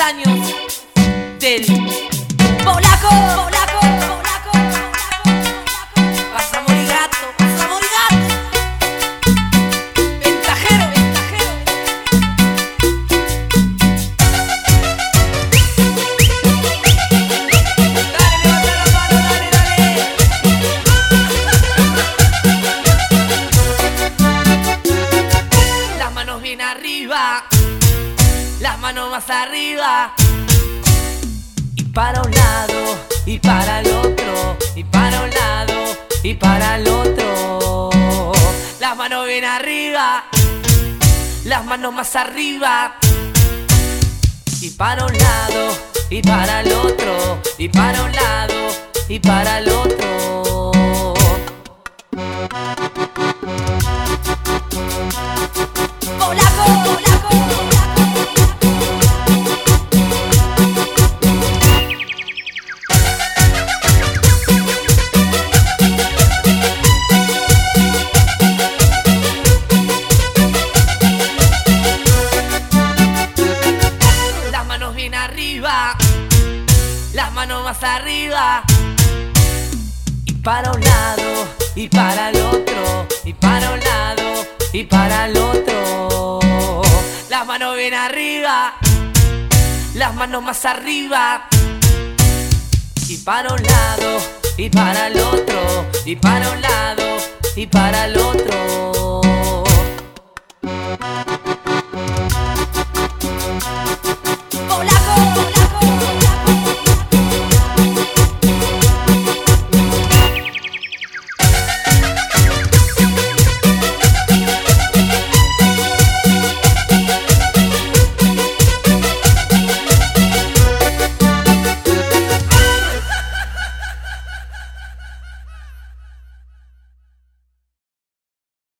años del polaco, polaco, polaco, polaco. Vas a morir gato, vas a morir gato. Ventajero, ventajero. Dale, levanta la mano, dale, dale. Las manos bien arriba, las manos más arriba. Y para un lado, y para el otro, y para un lado, y para el otro. Las manos bien arriba, las manos más arriba. Y para un lado, y para el otro, y para un lado, y para el otro. Polaco, polaco, polaco. Arriba, las manos más arriba. Y para un lado, y para el otro, y para un lado, y para el otro. Las manos bien arriba, las manos más arriba. Y para un lado, y para el otro, y para un lado, y para el otro.